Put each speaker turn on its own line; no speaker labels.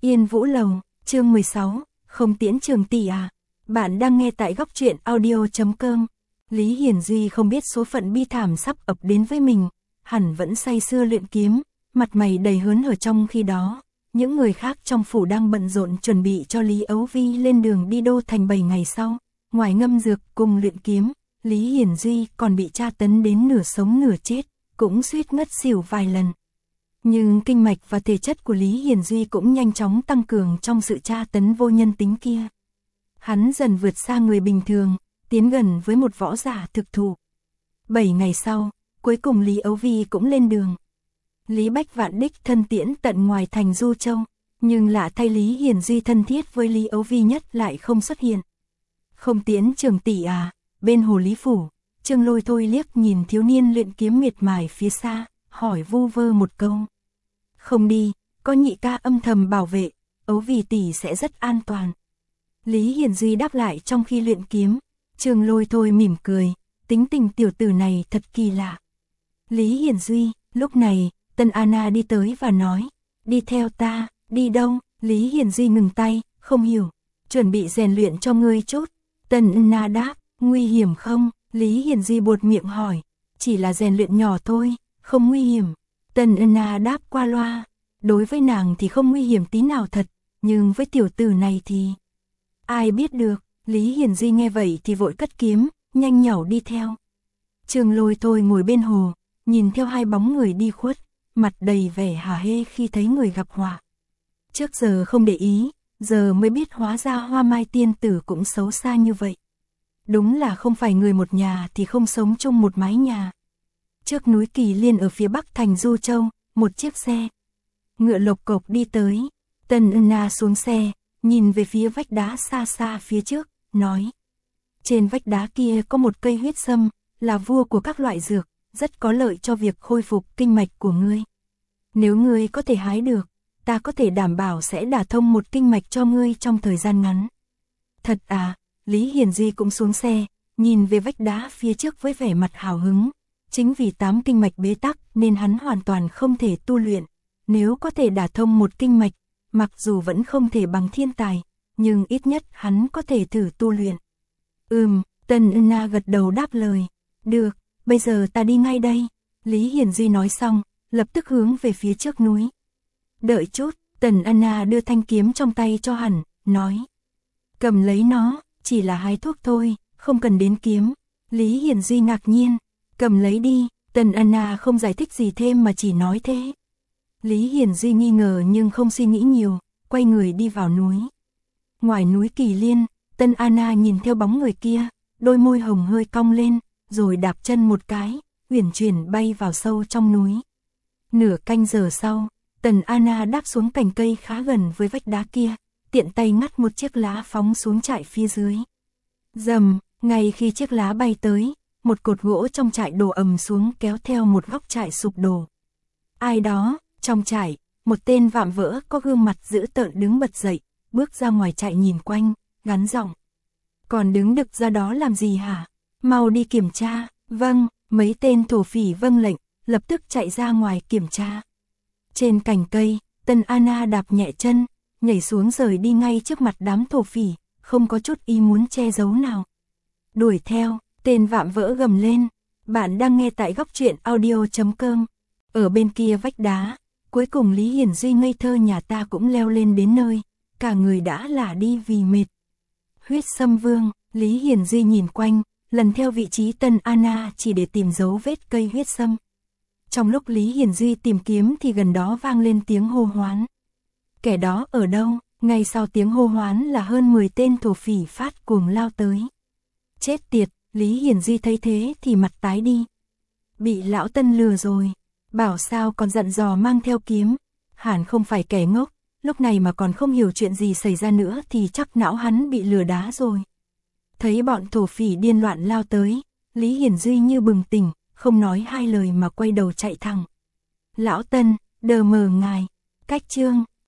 Yên Vũ Lầu, chương 16, không tiễn Trường tỷ à. Bạn đang nghe tại góc truyện audio.com. Lý Hiển Duy không biết số phận bi thảm sắp ập đến với mình, hẳn vẫn say sưa luyện kiếm, mặt mày đầy hớn hở trong khi đó. Những người khác trong phủ đang bận rộn chuẩn bị cho Lý Ấu Vi lên đường đi Đô Thành 7 ngày sau. Ngoài ngâm dược cùng luyện kiếm, Lý Hiển Duy còn bị tra tấn đến nửa sống nửa chết, cũng suýt ngất xỉu vài lần. Nhưng kinh mạch và thể chất của Lý Hiển Duy cũng nhanh chóng tăng cường trong sự tra tấn vô nhân tính kia. Hắn dần vượt xa người bình thường, tiến gần với một võ giả thực thụ. 7 ngày sau, cuối cùng Lý Ấu Vi cũng lên đường. Lý Bách Vạn đích thân tiễn tận ngoài thành Du Châu, nhưng lạ thay Lý Hiển Duy thân thiết với Lý Ấu Vi nhất lại không xuất hiện. Không tiễn Trường tỷ à, bên hồ Lý Phủ, Trương Lôi Thôi liếc nhìn thiếu niên luyện kiếm miệt mài phía xa, hỏi vu vơ một câu. Không đi, có nhị ca âm thầm bảo vệ, Ấu Vi tỷ sẽ rất an toàn. Lý Hiển Duy đáp lại trong khi luyện kiếm. Trương Lôi Thôi mỉm cười, tính tình tiểu tử này thật kỳ lạ. Lý Hiển Duy, lúc này, Tân Anna đi tới và nói, đi theo ta, đi đâu? Lý Hiển Duy ngừng tay, không hiểu, chuẩn bị rèn luyện cho ngươi chút. Tân Anna đáp, nguy hiểm không? Lý Hiển Duy buột miệng hỏi, chỉ là rèn luyện nhỏ thôi, không nguy hiểm. Tân Anna đáp qua loa, đối với nàng thì không nguy hiểm tí nào thật, nhưng với tiểu tử này thì... Ai biết được. Lý Hiển Duy nghe vậy thì vội cất kiếm, nhanh nhảu đi theo. Trương Lôi Thôi ngồi bên hồ, nhìn theo hai bóng người đi khuất, mặt đầy vẻ hả hê khi thấy người gặp họa. Trước giờ không để ý, giờ mới biết hóa ra Hoa Mai tiên tử cũng xấu xa như vậy. Đúng là không phải người một nhà thì không sống chung một mái nhà. Trước núi Kỳ Liên ở phía bắc thành Du Châu, một chiếc xe ngựa lộc cộc đi tới. Tân Anna xuống xe, nhìn về phía vách đá xa xa phía trước, nói. Trên vách đá kia có một cây huyết sâm, là vua của các loại dược, rất có lợi cho việc khôi phục kinh mạch của ngươi. Nếu ngươi có thể hái được, ta có thể đảm bảo sẽ đả thông một kinh mạch cho ngươi trong thời gian ngắn. Thật à? Lý Hiển Duy cũng xuống xe, nhìn về vách đá phía trước với vẻ mặt hào hứng. Chính vì 8 kinh mạch bế tắc nên hắn hoàn toàn không thể tu luyện. Nếu có thể đả thông một kinh mạch, mặc dù vẫn không thể bằng thiên tài, nhưng ít nhất hắn có thể thử tu luyện. Tân Anna gật đầu đáp lời. Được, bây giờ ta đi ngay đây. Lý Hiển Duy nói xong, lập tức hướng về phía trước núi. Đợi chút, Tân Anna đưa thanh kiếm trong tay cho hắn, nói. Cầm lấy nó, chỉ là hái thuốc thôi, không cần đến kiếm. Lý Hiển Duy ngạc nhiên, cầm lấy đi. Tân Anna không giải thích gì thêm mà chỉ nói thế. Lý Hiển Duy nghi ngờ nhưng không suy nghĩ nhiều, quay người đi vào núi. Ngoài núi Kỳ Liên, Tân Anna nhìn theo bóng người kia, đôi môi hồng hơi cong lên, rồi đạp chân một cái, uyển chuyển bay vào sâu trong núi. Nửa canh giờ sau, Tân Anna đáp xuống cành cây khá gần với vách đá kia, tiện tay ngắt một chiếc lá phóng xuống trại phía dưới. Rầm, ngay khi chiếc lá bay tới, một cột gỗ trong trại đổ ầm xuống kéo theo một góc trại sụp đổ. Ai đó? Trong trại, một tên vạm vỡ có gương mặt dữ tợn đứng bật dậy, bước ra ngoài trại nhìn quanh, gắn giọng. Còn đứng đực ra đó làm gì hả? Mau đi kiểm tra. Vâng, mấy tên thổ phỉ vâng lệnh, lập tức chạy ra ngoài kiểm tra. Trên cành cây, Tân Anna đạp nhẹ chân, nhảy xuống rời đi ngay trước mặt đám thổ phỉ, không có chút ý muốn che giấu nào. Đuổi theo, tên vạm vỡ gầm lên. Bạn đang nghe tại góc truyện audio.com. Ở bên kia vách đá, cuối cùng Lý Hiển Duy ngây thơ nhà ta cũng leo lên đến nơi, cả người đã lả đi vì mệt. Huyết Sâm Vương, Lý Hiển Duy nhìn quanh, lần theo vị trí Tân Anna chỉ để tìm dấu vết cây huyết sâm. Trong lúc Lý Hiển Duy tìm kiếm thì gần đó vang lên tiếng hô hoán. Kẻ đó ở đâu? Ngay sau tiếng hô hoán là hơn 10 tên thổ phỉ phát cuồng lao tới. Chết tiệt, Lý Hiển Duy thấy thế thì mặt tái đi. Bị lão Tân lừa rồi. Bảo sao còn dặn dò mang theo kiếm. Hẳn không phải kẻ ngốc, lúc này mà còn không hiểu chuyện gì xảy ra nữa thì chắc não hắn bị lừa đá rồi. Thấy bọn thổ phỉ điên loạn lao tới, Lý Hiển Duy như bừng tỉnh, không nói hai lời mà quay đầu chạy thẳng. Lão Tân, đờ mờ ngài, cách chương.